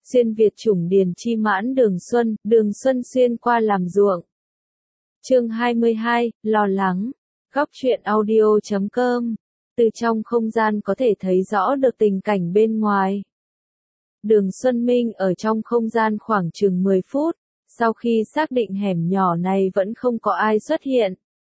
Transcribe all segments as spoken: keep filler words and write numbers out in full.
xuyên Việt chủng điền chi mãn Đường Xuân, Đường Xuân xuyên qua làm ruộng. Chương hai mươi hai, lo lắng. Góc truyện audio chấm com. Từ trong không gian có thể thấy rõ được tình cảnh bên ngoài. Đường Xuân Minh ở trong không gian khoảng chừng mười phút, sau khi xác định hẻm nhỏ này vẫn không có ai xuất hiện.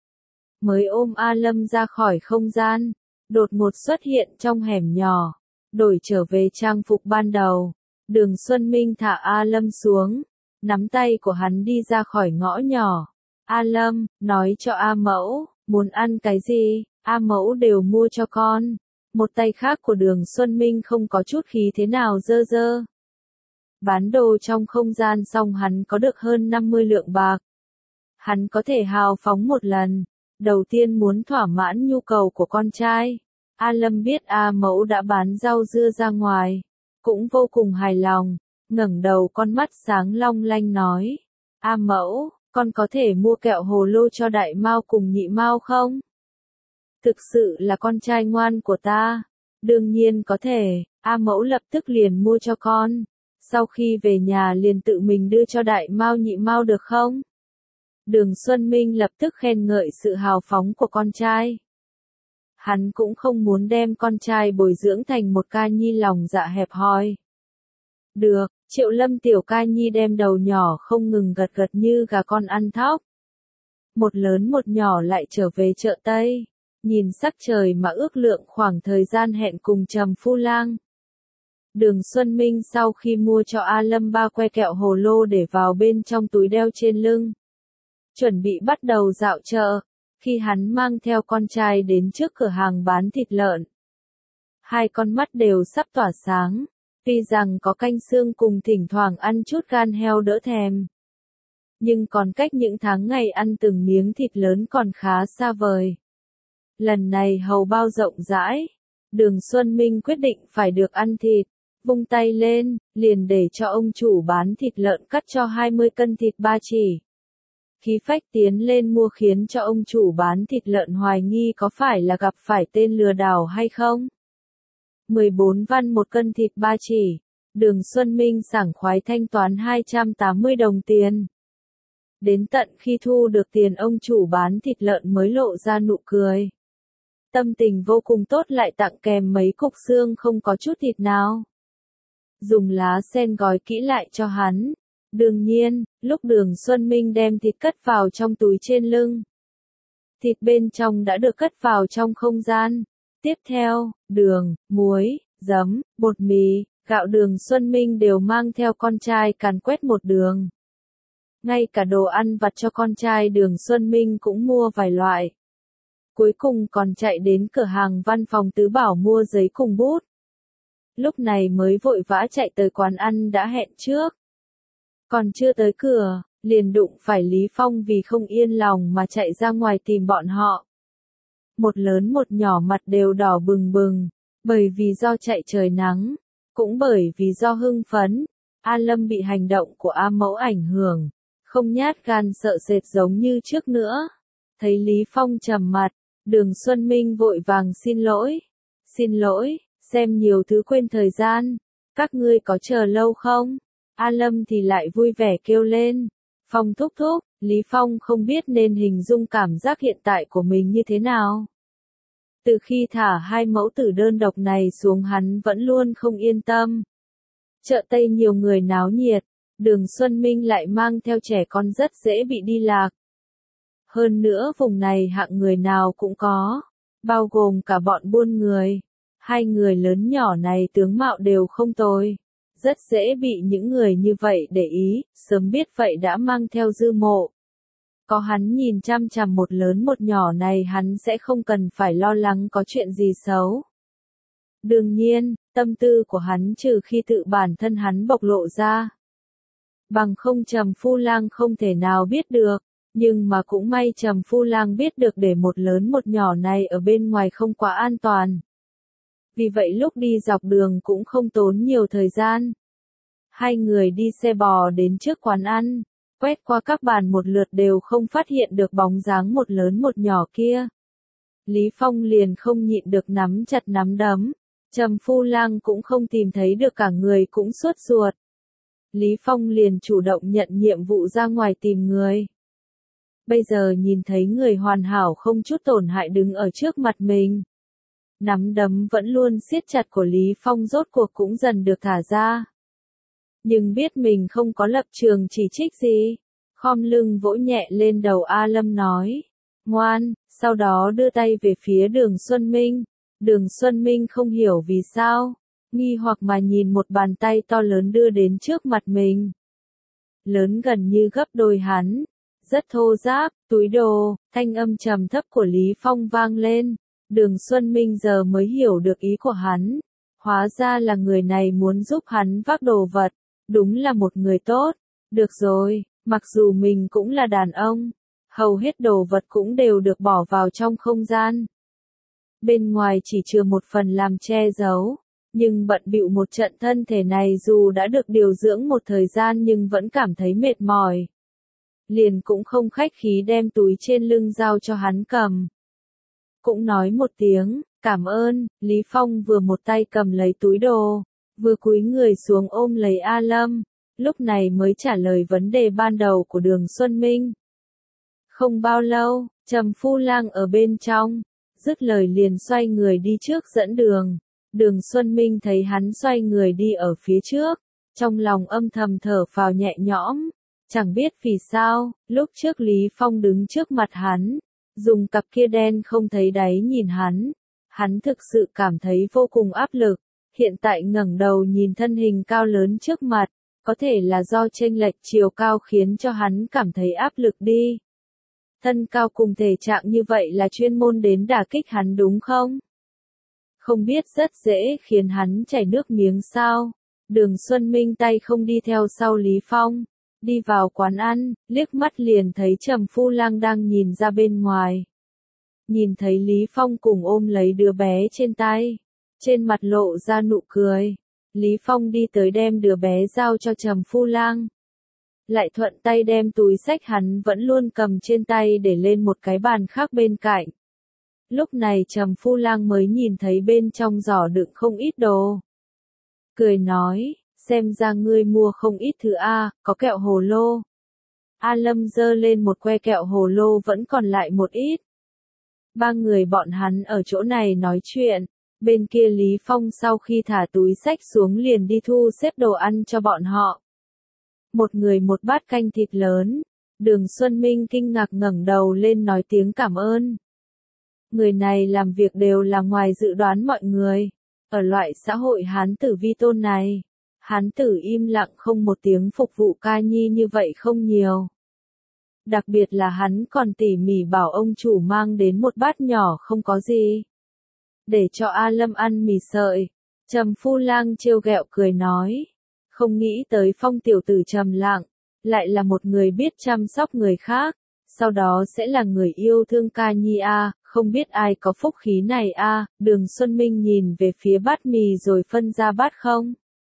Mới ôm A Lâm ra khỏi không gian, đột ngột xuất hiện trong hẻm nhỏ, đổi trở về trang phục ban đầu. Đường Xuân Minh thả A Lâm xuống, nắm tay của hắn đi ra khỏi ngõ nhỏ. A Lâm, nói cho A Mẫu, muốn ăn cái gì, A Mẫu đều mua cho con. Một tay khác của Đường Xuân Minh không có chút khí thế nào dơ dơ. Bán đồ trong không gian xong hắn có được hơn năm mươi lượng bạc. Hắn có thể hào phóng một lần. Đầu tiên muốn thỏa mãn nhu cầu của con trai. A Lâm biết A Mẫu đã bán rau dưa ra ngoài, cũng vô cùng hài lòng, ngẩng đầu con mắt sáng long lanh nói. A Mẫu, con có thể mua kẹo hồ lô cho đại mao cùng nhị mao không? Thực sự là con trai ngoan của ta. Đương nhiên có thể, A Mẫu lập tức liền mua cho con. Sau khi về nhà liền tự mình đưa cho đại mao nhị mao được không? Đường Xuân Minh lập tức khen ngợi sự hào phóng của con trai. Hắn cũng không muốn đem con trai bồi dưỡng thành một ca nhi lòng dạ hẹp hòi. Được, Triệu Lâm tiểu ca nhi đem đầu nhỏ không ngừng gật gật như gà con ăn thóc. Một lớn một nhỏ lại trở về chợ Tây, nhìn sắc trời mà ước lượng khoảng thời gian hẹn cùng Trầm Phu Lang. Đường Xuân Minh sau khi mua cho A Lâm ba que kẹo hồ lô để vào bên trong túi đeo trên lưng, chuẩn bị bắt đầu dạo chợ, khi hắn mang theo con trai đến trước cửa hàng bán thịt lợn. Hai con mắt đều sắp tỏa sáng, tuy rằng có canh xương cùng thỉnh thoảng ăn chút gan heo đỡ thèm. Nhưng còn cách những tháng ngày ăn từng miếng thịt lớn còn khá xa vời. Lần này hầu bao rộng rãi, Đường Xuân Minh quyết định phải được ăn thịt, vung tay lên, liền để cho ông chủ bán thịt lợn cắt cho hai mươi cân thịt ba chỉ. Khí phách tiến lên mua khiến cho ông chủ bán thịt lợn hoài nghi có phải là gặp phải tên lừa đảo hay không. mười bốn văn một cân thịt ba chỉ, Đường Xuân Minh sảng khoái thanh toán hai trăm tám mươi đồng tiền. Đến tận khi thu được tiền ông chủ bán thịt lợn mới lộ ra nụ cười. Tâm tình vô cùng tốt lại tặng kèm mấy cục xương không có chút thịt nào. Dùng lá sen gói kỹ lại cho hắn. Đương nhiên, lúc Đường Xuân Minh đem thịt cất vào trong túi trên lưng, thịt bên trong đã được cất vào trong không gian. Tiếp theo, đường, muối, giấm, bột mì, gạo Đường Xuân Minh đều mang theo con trai càn quét một đường. Ngay cả đồ ăn vặt cho con trai Đường Xuân Minh cũng mua vài loại. Cuối cùng còn chạy đến cửa hàng văn phòng Tứ Bảo mua giấy cùng bút. Lúc này mới vội vã chạy tới quán ăn đã hẹn trước. Còn chưa tới cửa, liền đụng phải Lý Phong vì không yên lòng mà chạy ra ngoài tìm bọn họ. Một lớn một nhỏ mặt đều đỏ bừng bừng, bởi vì do chạy trời nắng, cũng bởi vì do hưng phấn. A Lâm bị hành động của A Mẫu ảnh hưởng, không nhát gan sợ sệt giống như trước nữa. Thấy Lý Phong trầm mặt, Đường Xuân Minh vội vàng xin lỗi. Xin lỗi, xem nhiều thứ quên thời gian, các ngươi có chờ lâu không? A Lâm thì lại vui vẻ kêu lên. Phong thúc thúc, Lý Phong không biết nên hình dung cảm giác hiện tại của mình như thế nào. Từ khi thả hai mẫu tử đơn độc này xuống hắn vẫn luôn không yên tâm. Chợ Tây nhiều người náo nhiệt, Đường Xuân Minh lại mang theo trẻ con rất dễ bị đi lạc. Hơn nữa vùng này hạng người nào cũng có, bao gồm cả bọn buôn người. Hai người lớn nhỏ này tướng mạo đều không tồi. Rất dễ bị những người như vậy để ý, sớm biết vậy đã mang theo dư mộ. Có hắn nhìn chăm chằm một lớn một nhỏ này hắn sẽ không cần phải lo lắng có chuyện gì xấu. Đương nhiên, tâm tư của hắn trừ khi tự bản thân hắn bộc lộ ra. Bằng không Trầm Phu Lang không thể nào biết được, nhưng mà cũng may Trầm Phu Lang biết được để một lớn một nhỏ này ở bên ngoài không quá an toàn. Vì vậy lúc đi dọc đường cũng không tốn nhiều thời gian. Hai người đi xe bò đến trước quán ăn, quét qua các bàn một lượt đều không phát hiện được bóng dáng một lớn một nhỏ kia. Lý Phong liền không nhịn được nắm chặt nắm đấm. Trầm Phu Lang cũng không tìm thấy được cả người cũng sốt ruột. Lý Phong liền chủ động nhận nhiệm vụ ra ngoài tìm người. Bây giờ nhìn thấy người hoàn hảo không chút tổn hại đứng ở trước mặt mình. Nắm đấm vẫn luôn siết chặt của Lý Phong rốt cuộc cũng dần được thả ra. Nhưng biết mình không có lập trường chỉ trích gì. Khom lưng vỗ nhẹ lên đầu A Lâm nói. Ngoan, sau đó đưa tay về phía Đường Xuân Minh. Đường Xuân Minh không hiểu vì sao. Nghi hoặc mà nhìn một bàn tay to lớn đưa đến trước mặt mình. Lớn gần như gấp đôi hắn. Rất thô ráp, túi đồ, thanh âm trầm thấp của Lý Phong vang lên. Đường Xuân Minh giờ mới hiểu được ý của hắn. Hóa ra là người này muốn giúp hắn vác đồ vật. Đúng là một người tốt. Được rồi, mặc dù mình cũng là đàn ông. Hầu hết đồ vật cũng đều được bỏ vào trong không gian. Bên ngoài chỉ chừa một phần làm che giấu. Nhưng bận bịu một trận thân thể này dù đã được điều dưỡng một thời gian nhưng vẫn cảm thấy mệt mỏi. Liền cũng không khách khí đem túi trên lưng giao cho hắn cầm. Cũng nói một tiếng, cảm ơn, Lý Phong vừa một tay cầm lấy túi đồ, vừa cúi người xuống ôm lấy A Lâm, lúc này mới trả lời vấn đề ban đầu của Đường Xuân Minh. Không bao lâu, Trầm Phu Lang ở bên trong, dứt lời liền xoay người đi trước dẫn đường. Đường Xuân Minh thấy hắn xoay người đi ở phía trước, trong lòng âm thầm thở phào nhẹ nhõm, chẳng biết vì sao, lúc trước Lý Phong đứng trước mặt hắn, dùng cặp kia đen không thấy đáy nhìn hắn, hắn thực sự cảm thấy vô cùng áp lực, hiện tại ngẩng đầu nhìn thân hình cao lớn trước mặt, có thể là do chênh lệch chiều cao khiến cho hắn cảm thấy áp lực đi. Thân cao cùng thể trạng như vậy là chuyên môn đến đả kích hắn đúng không? Không biết rất dễ khiến hắn chảy nước miếng sao. Đường Xuân Minh tay không đi theo sau Lý Phong. Đi vào quán ăn, liếc mắt liền thấy Trầm Phu Lang đang nhìn ra bên ngoài. Nhìn thấy Lý Phong cùng ôm lấy đứa bé trên tay. Trên mặt lộ ra nụ cười. Lý Phong đi tới đem đứa bé giao cho Trầm Phu Lang. Lại thuận tay đem túi xách hắn vẫn luôn cầm trên tay để lên một cái bàn khác bên cạnh. Lúc này Trầm Phu Lang mới nhìn thấy bên trong giỏ đựng không ít đồ. Cười nói, xem ra ngươi mua không ít thứ A, có kẹo hồ lô. A Lâm giơ lên một que kẹo hồ lô vẫn còn lại một ít. Ba người bọn hắn ở chỗ này nói chuyện, bên kia Lý Phong sau khi thả túi xách xuống liền đi thu xếp đồ ăn cho bọn họ. Một người một bát canh thịt lớn, Đường Xuân Minh kinh ngạc ngẩng đầu lên nói tiếng cảm ơn. Người này làm việc đều là ngoài dự đoán mọi người. Ở loại xã hội hán tử vi tôn này, hán tử im lặng không một tiếng phục vụ ca nhi như vậy không nhiều. Đặc biệt là hắn còn tỉ mỉ bảo ông chủ mang đến một bát nhỏ không có gì. Để cho A Lâm ăn mì sợi. Trầm Phu Lang trêu ghẹo cười nói. Không nghĩ tới Phong tiểu tử trầm lặng, lại là một người biết chăm sóc người khác. Sau đó sẽ là người yêu thương ca nhi a, không biết ai có phúc khí này a. Đường Xuân Minh nhìn về phía bát mì rồi phân ra bát không.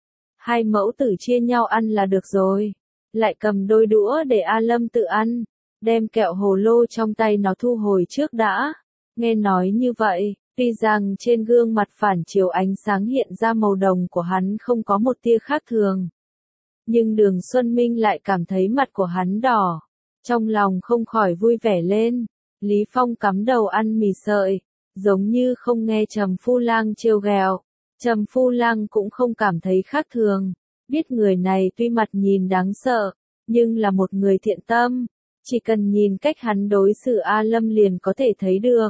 Hai mẫu tử chia nhau ăn là được rồi. Lại cầm đôi đũa để A Lâm tự ăn, đem kẹo hồ lô trong tay nó thu hồi trước đã. Nghe nói như vậy, tuy rằng trên gương mặt phản chiếu ánh sáng hiện ra màu đồng của hắn không có một tia khác thường. Nhưng Đường Xuân Minh lại cảm thấy mặt của hắn đỏ. Trong lòng không khỏi vui vẻ lên. Lý Phong cắm đầu ăn mì sợi, giống như không nghe Trầm Phu Lang trêu ghẹo. Trầm Phu Lang cũng không cảm thấy khác thường, biết người này tuy mặt nhìn đáng sợ, nhưng là một người thiện tâm, chỉ cần nhìn cách hắn đối xử A Lâm liền có thể thấy được.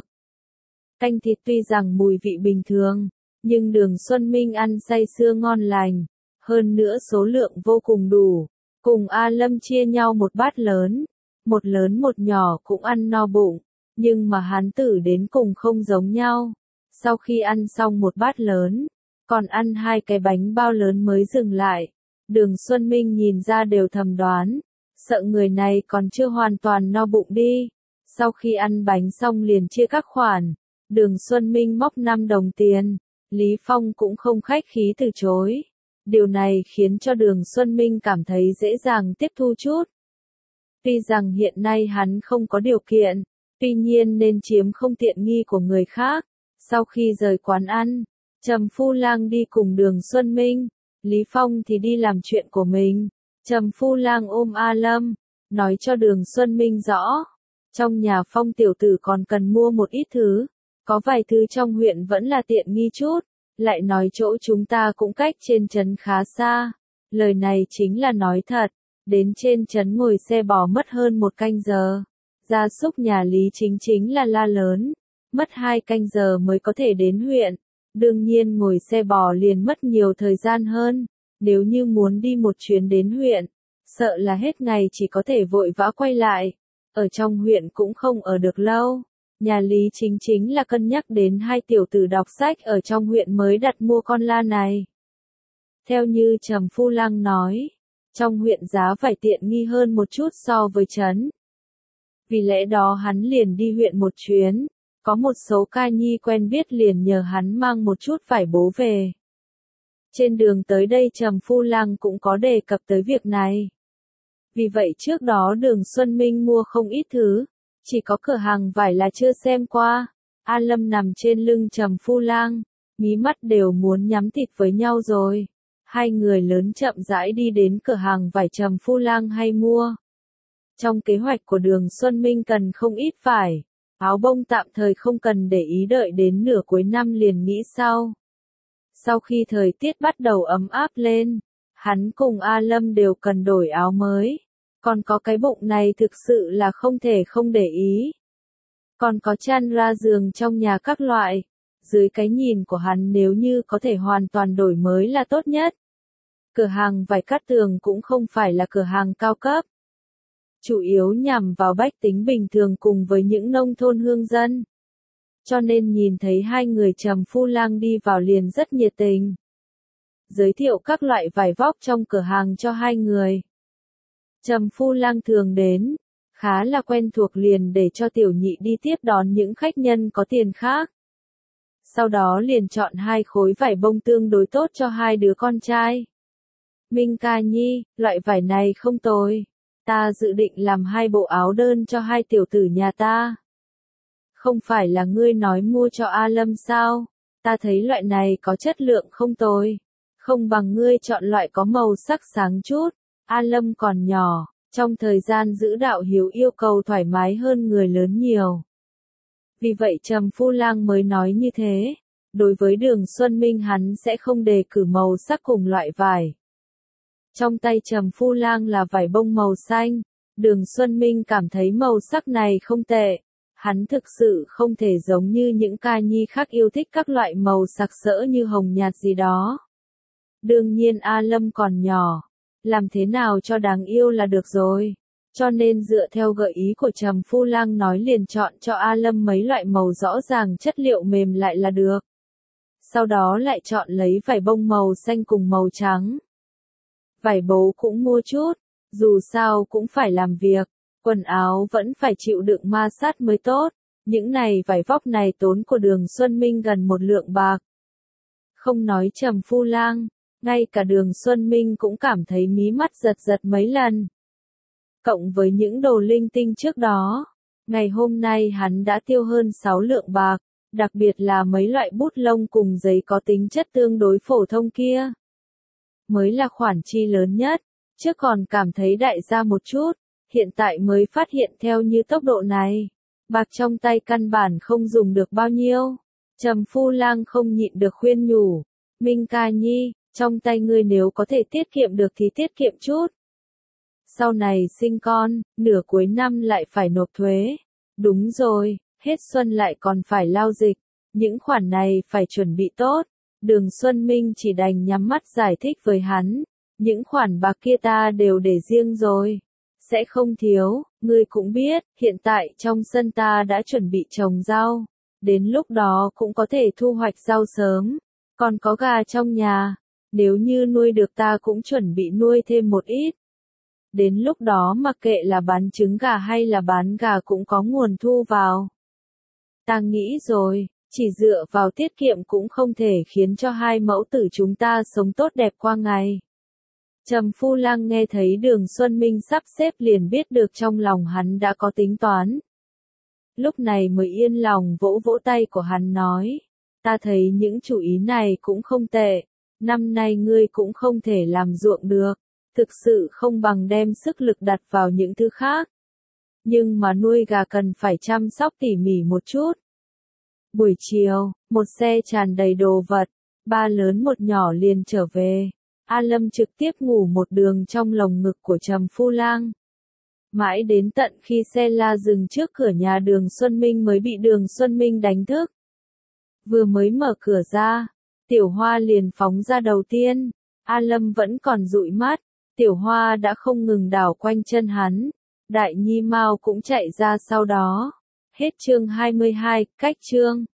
Canh thịt tuy rằng mùi vị bình thường, nhưng Đường Xuân Minh ăn say sưa ngon lành, hơn nữa số lượng vô cùng đủ, cùng A Lâm chia nhau một bát lớn. Một lớn một nhỏ cũng ăn no bụng, nhưng mà hán tử đến cùng không giống nhau. Sau khi ăn xong một bát lớn, còn ăn hai cái bánh bao lớn mới dừng lại. Đường Xuân Minh nhìn ra đều thầm đoán, sợ người này còn chưa hoàn toàn no bụng đi. Sau khi ăn bánh xong liền chia các khoản, Đường Xuân Minh móc năm đồng tiền, Lý Phong cũng không khách khí từ chối. Điều này khiến cho Đường Xuân Minh cảm thấy dễ dàng tiếp thu chút. Tuy rằng hiện nay hắn không có điều kiện, tuy nhiên nên chiếm không tiện nghi của người khác. Sau khi rời quán ăn, Trầm Phu Lang đi cùng Đường Xuân Minh, Lý Phong thì đi làm chuyện của mình. Trầm Phu Lang ôm A Lâm, nói cho Đường Xuân Minh rõ, trong nhà Phong tiểu tử còn cần mua một ít thứ, có vài thứ trong huyện vẫn là tiện nghi chút, lại nói chỗ chúng ta cũng cách trên trấn khá xa, lời này chính là nói thật, đến trên trấn ngồi xe bò mất hơn một canh giờ, gia súc nhà Lý Chính chính là la lớn, mất hai canh giờ mới có thể đến huyện, đương nhiên ngồi xe bò liền mất nhiều thời gian hơn, nếu như muốn đi một chuyến đến huyện, sợ là hết ngày chỉ có thể vội vã quay lại, ở trong huyện cũng không ở được lâu. Nhà Lý Chính chính là cân nhắc đến hai tiểu tử đọc sách ở trong huyện mới đặt mua con la này. Theo như Trầm Phu Lang nói, trong huyện giá vải tiện nghi hơn một chút so với trấn. Vì lẽ đó hắn liền đi huyện một chuyến, có một số ca nhi quen biết liền nhờ hắn mang một chút vải bố về. Trên đường tới đây Trầm Phu Lang cũng có đề cập tới việc này. Vì vậy trước đó Đường Xuân Minh mua không ít thứ, chỉ có cửa hàng vải là chưa xem qua. A Lâm nằm trên lưng Trầm Phu Lang, mí mắt đều muốn nhắm thịt với nhau rồi. Hai người lớn chậm rãi đi đến cửa hàng vải Trầm Phu Lang hay mua. Trong kế hoạch của Đường Xuân Minh cần không ít vải, áo bông tạm thời không cần để ý đợi đến nửa cuối năm liền nghĩ sau. Sau khi thời tiết bắt đầu ấm áp lên, hắn cùng A Lâm đều cần đổi áo mới. Còn có cái bụng này thực sự là không thể không để ý. Còn có chăn ra giường trong nhà các loại. Dưới cái nhìn của hắn nếu như có thể hoàn toàn đổi mới là tốt nhất. Cửa hàng vải Cát Tường cũng không phải là cửa hàng cao cấp. Chủ yếu nhằm vào bách tính bình thường cùng với những nông thôn hương dân. Cho nên nhìn thấy hai người Trầm Phu Lang đi vào liền rất nhiệt tình. Giới thiệu các loại vải vóc trong cửa hàng cho hai người. Trầm Phu Lang thường đến, khá là quen thuộc liền để cho tiểu nhị đi tiếp đón những khách nhân có tiền khác. Sau đó liền chọn hai khối vải bông tương đối tốt cho hai đứa con trai. Minh ca nhi, loại vải này không tồi. Ta dự định làm hai bộ áo đơn cho hai tiểu tử nhà ta. Không phải là ngươi nói mua cho A Lâm sao? Ta thấy loại này có chất lượng không tồi. Không bằng ngươi chọn loại có màu sắc sáng chút. A Lâm còn nhỏ, trong thời gian giữ đạo hiếu yêu cầu thoải mái hơn người lớn nhiều. Vì vậy Trầm Phu Lang mới nói như thế. Đối với Đường Xuân Minh hắn sẽ không đề cử màu sắc cùng loại vải. Trong tay Trầm Phu Lang là vải bông màu xanh. Đường Xuân Minh cảm thấy màu sắc này không tệ. Hắn thực sự không thể giống như những ca nhi khác yêu thích các loại màu sặc sỡ như hồng nhạt gì đó. Đương nhiên A Lâm còn nhỏ. Làm thế nào cho đáng yêu là được rồi. Cho nên dựa theo gợi ý của Trầm Phu Lang nói liền chọn cho A Lâm mấy loại màu rõ ràng chất liệu mềm lại là được. Sau đó lại chọn lấy vải bông màu xanh cùng màu trắng. Vải bố cũng mua chút, dù sao cũng phải làm việc, quần áo vẫn phải chịu đựng ma sát mới tốt. Những này vải vóc này tốn của Đường Xuân Minh gần một lượng bạc. Không nói Trầm Phu Lang. Ngay cả Đường Xuân Minh cũng cảm thấy mí mắt giật giật mấy lần. Cộng với những đồ linh tinh trước đó, ngày hôm nay hắn đã tiêu hơn sáu lượng bạc, đặc biệt là mấy loại bút lông cùng giấy có tính chất tương đối phổ thông kia. Mới là khoản chi lớn nhất, trước còn cảm thấy đại gia một chút, hiện tại mới phát hiện theo như tốc độ này. Bạc trong tay căn bản không dùng được bao nhiêu. Trầm Phu Lang không nhịn được khuyên nhủ. Minh ca nhi. Trong tay ngươi nếu có thể tiết kiệm được thì tiết kiệm chút. Sau này sinh con, nửa cuối năm lại phải nộp thuế. Đúng rồi, hết xuân lại còn phải lao dịch. Những khoản này phải chuẩn bị tốt. Đường Xuân Minh chỉ đành nhắm mắt giải thích với hắn. Những khoản bạc kia ta đều để riêng rồi. Sẽ không thiếu, ngươi cũng biết, hiện tại trong sân ta đã chuẩn bị trồng rau. Đến lúc đó cũng có thể thu hoạch rau sớm. Còn có gà trong nhà. Nếu như nuôi được ta cũng chuẩn bị nuôi thêm một ít. Đến lúc đó mặc kệ là bán trứng gà hay là bán gà cũng có nguồn thu vào. Ta nghĩ rồi, chỉ dựa vào tiết kiệm cũng không thể khiến cho hai mẫu tử chúng ta sống tốt đẹp qua ngày. Trầm Phu Lang nghe thấy Đường Xuân Minh sắp xếp liền biết được trong lòng hắn đã có tính toán. Lúc này mới yên lòng vỗ vỗ tay của hắn nói. Ta thấy những chủ ý này cũng không tệ. Năm nay ngươi cũng không thể làm ruộng được, thực sự không bằng đem sức lực đặt vào những thứ khác. Nhưng mà nuôi gà cần phải chăm sóc tỉ mỉ một chút. Buổi chiều, một xe tràn đầy đồ vật, ba lớn một nhỏ liền trở về. A Lâm trực tiếp ngủ một đường trong lồng ngực của Trầm Phu Lang. Mãi đến tận khi xe la dừng trước cửa nhà Đường Xuân Minh mới bị Đường Xuân Minh đánh thức. Vừa mới mở cửa ra, Tiểu Hoa liền phóng ra đầu tiên. A Lâm vẫn còn dụi mắt, Tiểu Hoa đã không ngừng đảo quanh chân hắn. Đại Nhi Mao cũng chạy ra sau đó. Hết chương hai mươi hai, cách chương.